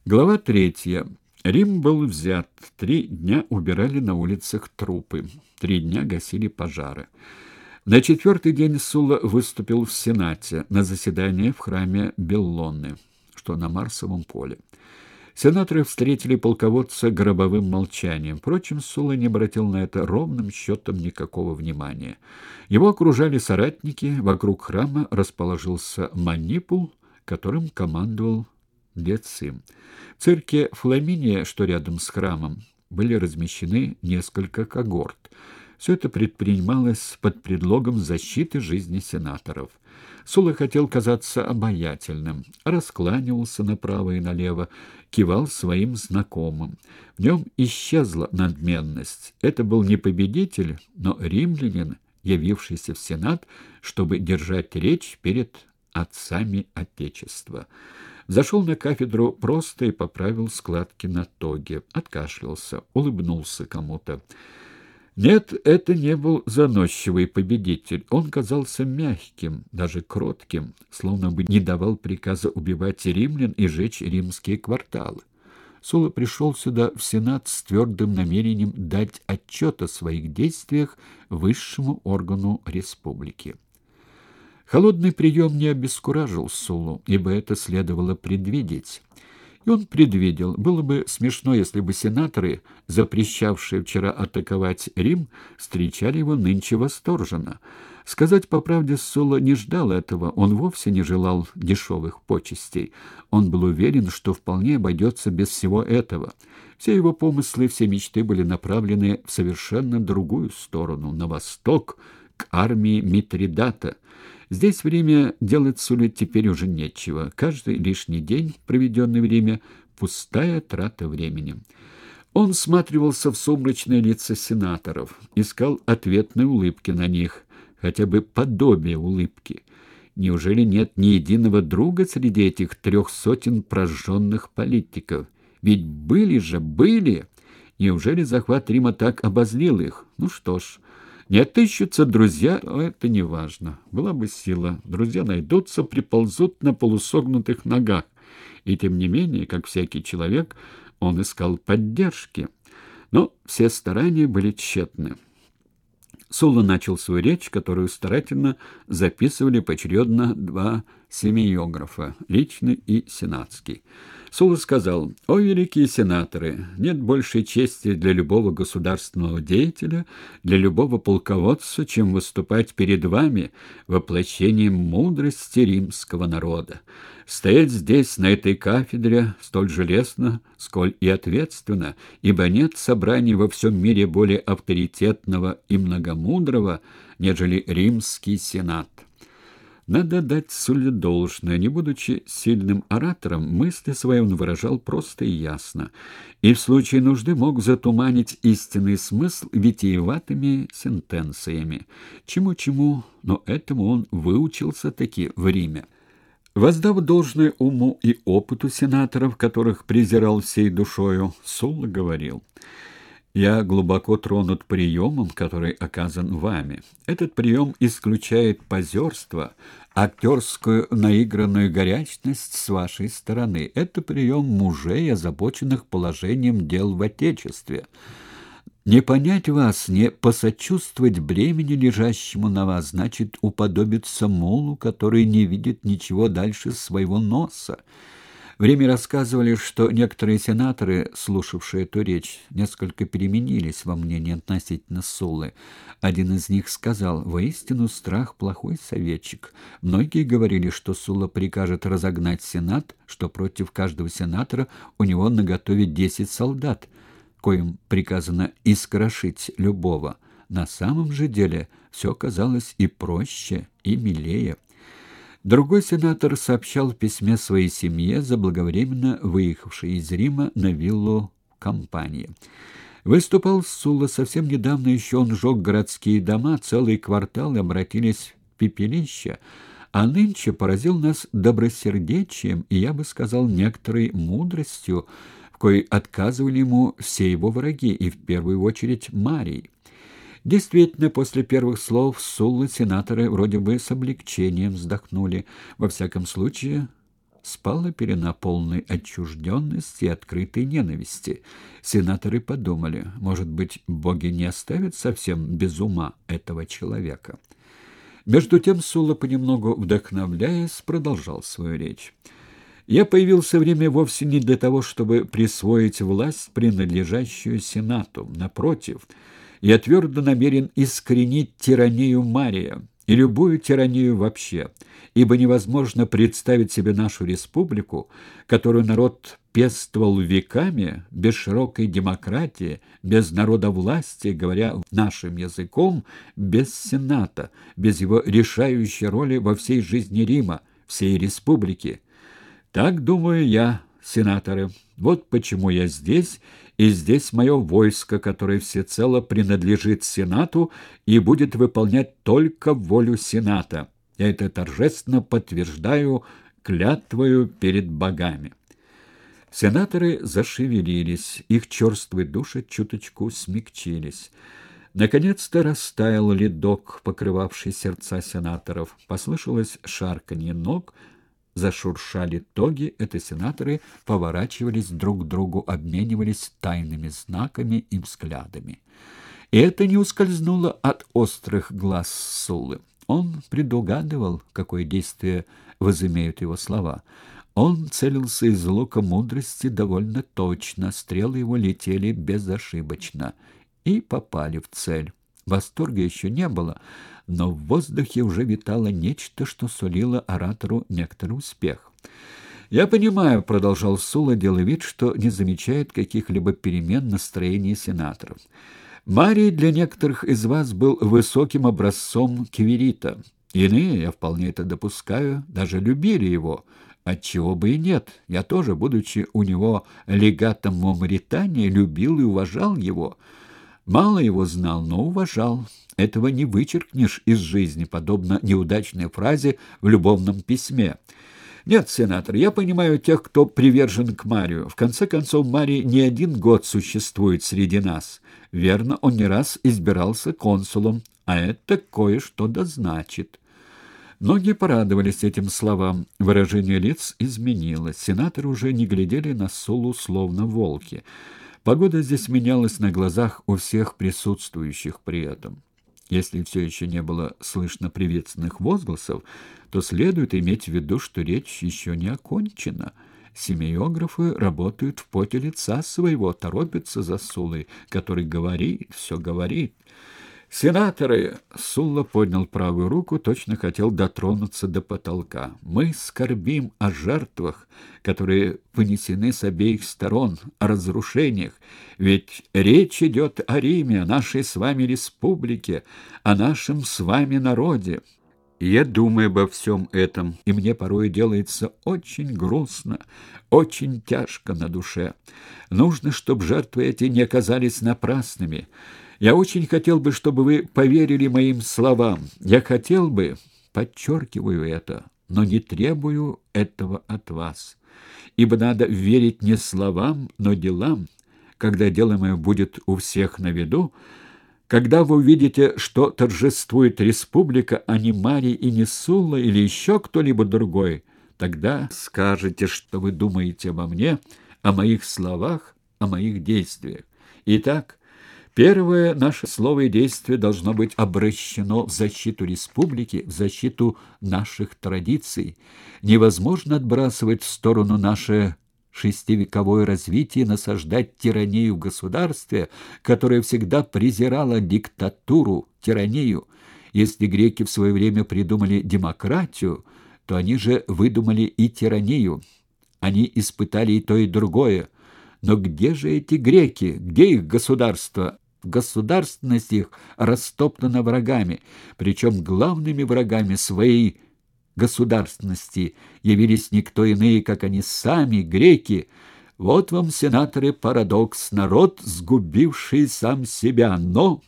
Глава 3. Рим был взят. 3 дня убирали на улицах трупы. 3 дня гасили пожары. На 4-й день Сулла выступил в Сенате на заседание в храме Беллоны, что на Марсовом поле. Сенаторы встретили полководца гробовым молчанием. Впрочем, Сулла не обратил на это ровным счетом никакого внимания. Его окружали соратники, вокруг храма расположился манипул, которым командовал Децим. В цирке Фламиния, что рядом с храмом, были размещены несколько когорт. Все это предпринималось под предлогом защиты жизни сенаторов. Сулла хотел казаться обаятельным, раскланивался направо и налево, кивал своим знакомым. В нем исчезла надменность. Это был не победитель, но римлянин, явившийся в Сенат, чтобы держать речь перед отцами Отечества. Зашел на кафедру просто и поправил складки на тоге, откашлялся, улыбнулся кому-то. Нет, это не был заносчивый победитель. Он казался мягким, даже кротким, словно бы не давал приказа убивать римлян и жечь римские кварталы. Сулла пришел сюда, в Сенат, с твердым намерением дать отчет о своих действиях высшему органу республики. Холодный прием не обескуражил Суллу, ибо это следовало предвидеть. И он предвидел. Было бы смешно, если бы сенаторы, запрещавшие вчера атаковать Рим, встречали его нынче восторженно. Сказать по правде, Сулла не ждал этого, он вовсе не желал дешевых почестей. Он был уверен, что вполне обойдется без всего этого. Все его помыслы, все мечты были направлены в совершенно другую сторону, на восток, к армии Митридата. Здесь в Риме делать Сулле теперь уже нечего. Каждый лишний день, проведенный в Риме, пустая трата времени. Он всматривался в сумрачные лица сенаторов, искал ответные улыбки на них, хотя бы подобие улыбки. Неужели нет ни единого друга среди этих 300 прожженных политиков? Ведь были! Неужели захват Рима так обозлил их? Ну что ж... Не отыщутся друзья, но это не важно. Была бы сила. Друзья найдутся, приползут на полусогнутых ногах. И тем не менее, как всякий человек, он искал поддержки. Но все старания были тщетны. Сулла начал свою речь, которую старательно записывали поочередно 2 семиографа, личный и сенатский. Сулла сказал: «О, великие сенаторы, нет большей чести для любого государственного деятеля, для любого полководца, чем выступать перед вами воплощением мудрости римского народа. Стоять здесь, на этой кафедре, столь железно, сколь и ответственно, ибо нет собраний во всем мире более авторитетного и многомудрого, нежели римский сенат». Надо дать Сулле должное. Не будучи сильным оратором, мысли свои он выражал просто и ясно, и в случае нужды мог затуманить истинный смысл витиеватыми сентенциями. Чему-чему, но этому он выучился-таки в Риме. Воздав должное уму и опыту сенаторов, которых презирал всей душою, Сулла говорил: «Я глубоко тронут приемом, который оказан вами. Этот прием исключает позерство, актерскую наигранную горячность с вашей стороны. Это прием мужей, озабоченных положением дел в Отечестве. Не понять вас, не посочувствовать бремени, лежащему на вас, значит уподобиться мулу, который не видит ничего дальше своего носа». В Риме рассказывали, что некоторые сенаторы, слушавшие эту речь, несколько переменились во мнении относительно Суллы. Один из них сказал: «Воистину страх — плохой советчик». Многие говорили, что Сулла прикажет разогнать сенат, что против каждого сенатора у него наготове 10 солдат, коим приказано искрошить любого. На самом же деле все казалось и проще, и милее. Другой сенатор сообщал в письме своей семье, заблаговременно выехавшей из Рима на виллу Кампании. Выступал Сулла совсем недавно, еще он сжег городские дома, целые кварталы обратились в пепелище, а нынче поразил нас добросердечием и, я бы сказал, некоторой мудростью, в коей отказывали ему все его враги, и в первую очередь Марий. Действительно, после первых слов Суллы сенаторы вроде бы с облегчением вздохнули. Во всяком случае, спала пелена полной отчужденности и открытой ненависти. Сенаторы подумали, может быть, боги не оставят совсем без ума этого человека. Между тем Сулла, понемногу вдохновляясь, продолжал свою речь. «Я появился в Риме вовсе не для того, чтобы присвоить власть, принадлежащую Сенату. Напротив, я твердо намерен искоренить тиранию Мария и любую тиранию вообще, ибо невозможно представить себе нашу республику, которую народ пестовал веками, без широкой демократии, без народовластия, говоря нашим языком, без Сената, без его решающей роли во всей жизни Рима, всей республики. Так думаю я, сенаторы. Вот почему я здесь, и здесь мое войско, которое всецело принадлежит Сенату и будет выполнять только волю Сената. Я это торжественно подтверждаю клятвою перед богами». Сенаторы зашевелились, их черствые души чуточку смягчились. Наконец-то растаял ледок, покрывавший сердца сенаторов. Послышалось шарканье ног, зашуршали тоги, это сенаторы поворачивались друг к другу, обменивались тайными знаками и взглядами. И это не ускользнуло от острых глаз Суллы. Он предугадывал, какое действие возымеют его слова. Он целился из лука мудрости довольно точно, стрелы его летели безошибочно и попали в цель. Восторга еще не было, но в воздухе уже витало нечто, что сулило оратору некоторый успех. «Я понимаю», — продолжал Сулла, делая вид, что не замечает каких-либо перемен настроения сенаторов. «Марий для некоторых из вас был высоким образцом квирита. Иные, я вполне это допускаю, даже любили его. Отчего бы и нет. Я тоже, будучи у него легатом в Мавритании, любил и уважал его. Мало его знал, но уважал. Этого не вычеркнешь из жизни, подобно неудачной фразе в любовном письме. Нет, сенатор, я понимаю тех, кто привержен к Марию. В конце концов, Марий не один год существует среди нас. Верно, он не раз избирался консулом, а это кое-что да значит». Многие порадовались этим словам. Выражение лиц изменилось. Сенаторы уже не глядели на Суллу словно волки. Погода здесь менялась на глазах у всех присутствующих при этом. Если все еще не было слышно приветственных возгласов, то следует иметь в виду, что речь еще не окончена. Семиографы работают в поте лица своего, торопятся за Суллой, который говорит, все говорит. «Сенаторы!» — Сулла поднял правую руку, точно хотел дотронуться до потолка. «Мы скорбим о жертвах, которые понесены с обеих сторон, о разрушениях. Ведь речь идет о Риме, о нашей с вами республике, о нашем с вами народе. Я думаю обо всем этом, и мне порой делается очень грустно, очень тяжко на душе. Нужно, чтобы жертвы эти не оказались напрасными. Я очень хотел бы, чтобы вы поверили моим словам. Я хотел бы, подчеркиваю это, но не требую этого от вас. Ибо надо верить не словам, но делам. Когда дело мое будет у всех на виду, когда вы увидите, что торжествует республика, а не Марий и не Сулла или еще кто-либо другой, тогда скажете, что вы думаете обо мне, о моих словах, о моих действиях. Итак, первое наше слово и действие должно быть обращено в защиту республики, в защиту наших традиций. Невозможно отбрасывать в сторону наше шестивековое развитие и насаждать тиранию в государстве, которое всегда презирало диктатуру, тиранию. Если греки в свое время придумали демократию, то они же выдумали и тиранию. Они испытали и то, и другое. Но где же эти греки? Где их государство? Государственность их растоптана врагами, причем главными врагами своей государственности явились никто иные, как они сами, греки. Вот вам, сенаторы, парадокс, народ, сгубивший сам себя, но...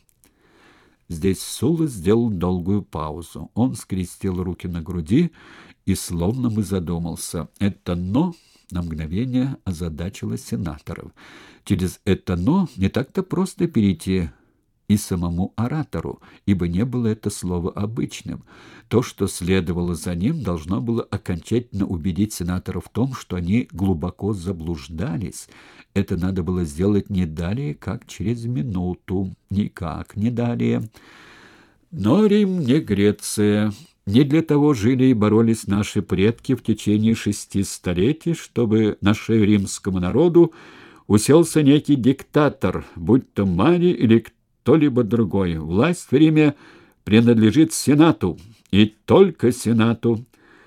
Здесь Сулла сделал долгую паузу. Он скрестил руки на груди и словно бы задумался. Это «но» на мгновение озадачило сенаторов. Через это «но» не так-то просто перейти и самому оратору, ибо не было это слово обычным. То, что следовало за ним, должно было окончательно убедить сенаторов в том, что они глубоко заблуждались. Это надо было сделать не далее, как через минуту, никак не далее. Но Рим не Греция. Не для того жили и боролись наши предки в течение 6 столетий, чтобы на шею римскому народу уселся некий диктатор, будь то Марий или кто-либо другой. Власть в Риме принадлежит Сенату, и только Сенату.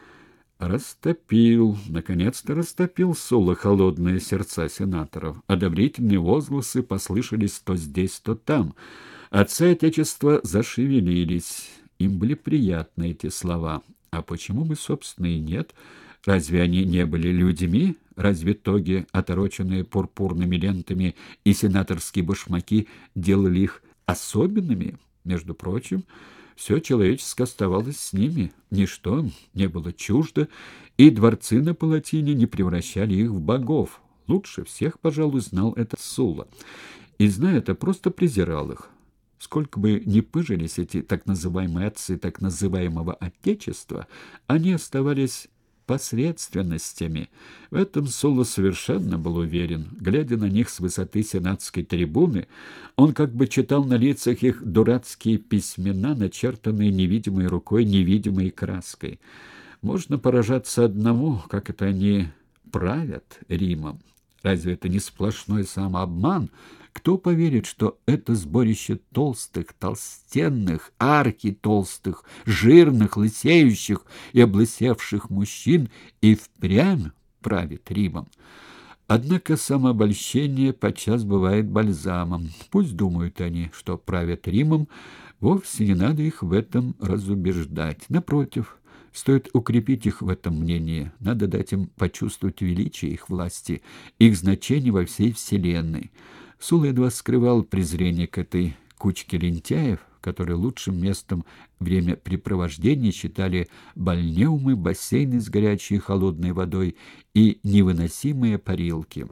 Наконец-то растопил Сула холодные сердца сенаторов. Одобрительные возгласы послышались то здесь, то там. Отцы Отечества зашевелились. Им были приятны эти слова. А почему бы, собственно, и нет? Разве они не были людьми? Разве тоги, отороченные пурпурными лентами, и сенаторские башмаки делали их особенными? Между прочим, все человеческое оставалось с ними, ничто им не было чуждо, и дворцы на Палатине не превращали их в богов. Лучше всех, пожалуй, знал это Сула. И, зная это, просто презирал их. Сколько бы ни пыжились эти так называемые отцы так называемого Отечества, они оставались посредственностями. В этом Сула совершенно был уверен. Глядя на них с высоты сенатской трибуны, он как бы читал на лицах их дурацкие письмена, начертанные невидимой рукой, невидимой краской. Можно поражаться одному, как это они правят Римом. Разве это не сплошной самообман? Кто поверит, что это сборище толстых, толстенных, архитолстых, жирных, лысеющих и облысевших мужчин и впрямь правит Римом? Однако самообольщение подчас бывает бальзамом. Пусть думают они, что правят Римом, вовсе не надо их в этом разубеждать. Напротив, стоит укрепить их в этом мнении, надо дать им почувствовать величие их власти, их значение во всей вселенной. Сула едва скрывал презрение к этой кучке лентяев, которые лучшим местом времяпрепровождения считали бальнеумы, бассейны с горячей и холодной водой и невыносимые парилки.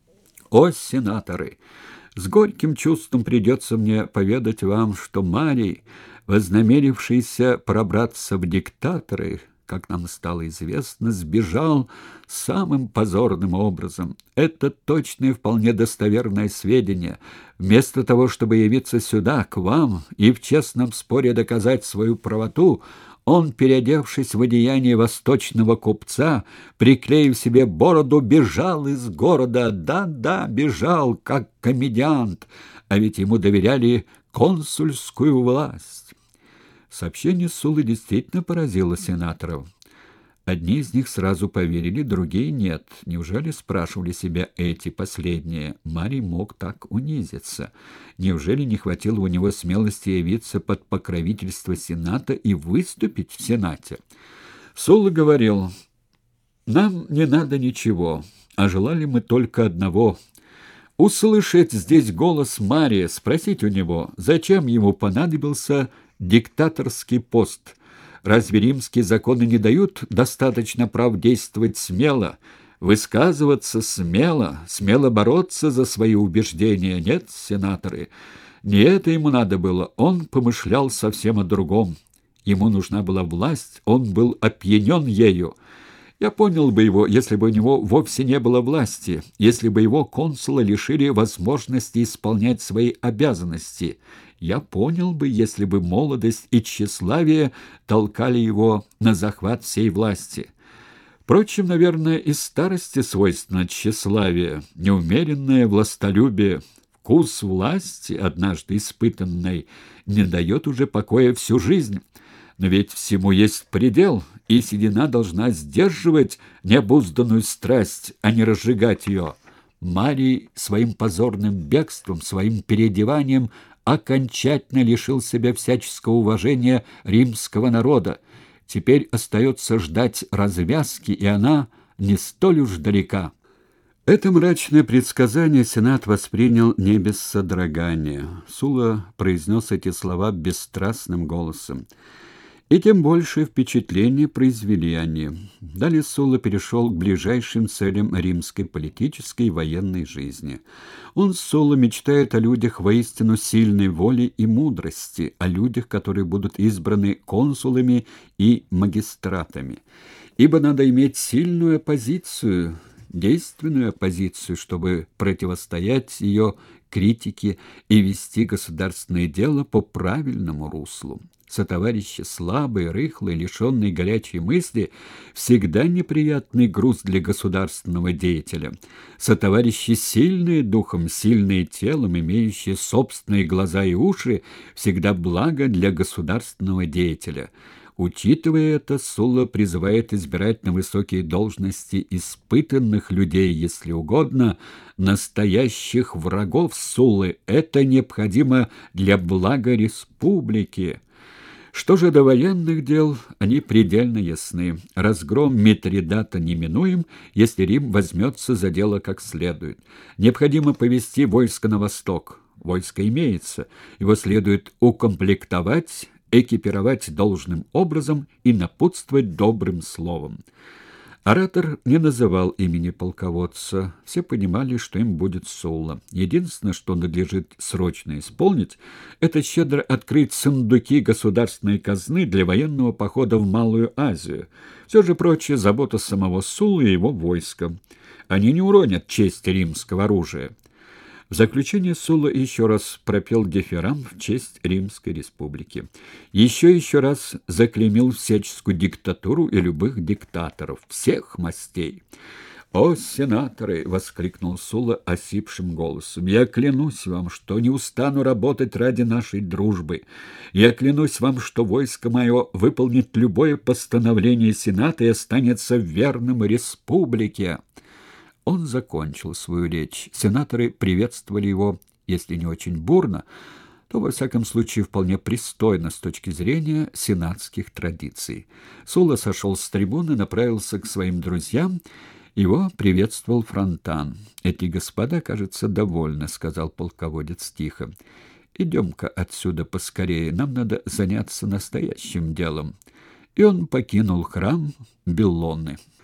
О, сенаторы! С горьким чувством придется мне поведать вам, что Марий, вознамерившийся пробраться в диктаторы, как нам стало известно, сбежал самым позорным образом. Это точное и вполне достоверное сведение. Вместо того, чтобы явиться сюда, к вам, и в честном споре доказать свою правоту, он, переодевшись в одеяние восточного купца, приклеив себе бороду, бежал из города. Да-да, бежал, как комедиант, а ведь ему доверяли консульскую власть. Сообщение Сулы действительно поразило сенаторов. Одни из них сразу поверили, другие нет. Неужели, спрашивали себя эти последние, Марий мог так унизиться? Неужели не хватило у него смелости явиться под покровительство Сената и выступить в Сенате? Сула говорил: «Нам не надо ничего, а желали мы только одного — услышать здесь голос Мария, спросить у него, зачем ему понадобился диктаторский пост. Разве римские законы не дают достаточно прав действовать смело, высказываться смело, смело бороться за свои убеждения? Нет, сенаторы, не это ему надо было. Он помышлял совсем о другом. Ему нужна была власть, он был опьянен ею. Я понял бы его, если бы у него вовсе не было власти, если бы его консула лишили возможности исполнять свои обязанности. Я понял бы, если бы молодость и тщеславие толкали его на захват всей власти. Впрочем, наверное, и старости свойственно тщеславие, неумеренное властолюбие. Вкус власти, однажды испытанной, не дает уже покоя всю жизнь. Но ведь всему есть предел, и седина должна сдерживать необузданную страсть, а не разжигать ее. Марий своим позорным бегством, своим переодеванием окончательно лишил себя всяческого уважения римского народа. Теперь остается ждать развязки, и она не столь уж далека. Это мрачное предсказание Сенат воспринял не без содрогания. Сула произнес эти слова бесстрастным голосом. И тем большее впечатление произвели они. Далее Сулла перешел к ближайшим целям римской политической и военной жизни. Он, Сулла, мечтает о людях воистину сильной воли и мудрости, о людях, которые будут избраны консулами и магистратами. Ибо надо иметь сильную оппозицию, действенную оппозицию, чтобы противостоять ее критике и вести государственное дело по правильному руслу. Сотоварищи слабые, рыхлые, лишенные горячей мысли всегда неприятный груз для государственного деятеля. Сотоварищи сильные духом, сильные телом, имеющие собственные глаза и уши, всегда благо для государственного деятеля. Учитывая это, Сулла призывает избирать на высокие должности испытанных людей, если угодно, настоящих врагов Суллы. Это необходимо для блага республики. Что же до военных дел, они предельно ясны. Разгром Митридата неминуем, если Рим возьмется за дело как следует. Необходимо повести войско на восток. Войско имеется, его следует укомплектовать, экипировать должным образом и напутствовать добрым словом. Оратор не называл имени полководца. Все понимали, что им будет Сулла. Единственное, что надлежит срочно исполнить, это щедро открыть сундуки государственной казны для военного похода в Малую Азию. Все же прочее — забота самого Суллы и его войска. Они не уронят честь римского оружия. В заключение Сулла еще раз пропел дифирамб в честь Римской Республики. Еще раз заклеймил всяческую диктатуру и любых диктаторов, всех мастей. «О, сенаторы!» — воскликнул Сулла осипшим голосом. «Я клянусь вам, что не устану работать ради нашей дружбы. Я клянусь вам, что войско мое выполнит любое постановление Сената и останется верным республике». Он закончил свою речь. Сенаторы приветствовали его, если не очень бурно, то, во всяком случае, вполне пристойно с точки зрения сенатских традиций. Сулла сошел с трибуны, направился к своим друзьям. Его приветствовал Фронтан. «Эти господа, кажется, довольны», — сказал полководец тихо. «Идем-ка отсюда поскорее, нам надо заняться настоящим делом». И он покинул храм Беллоны.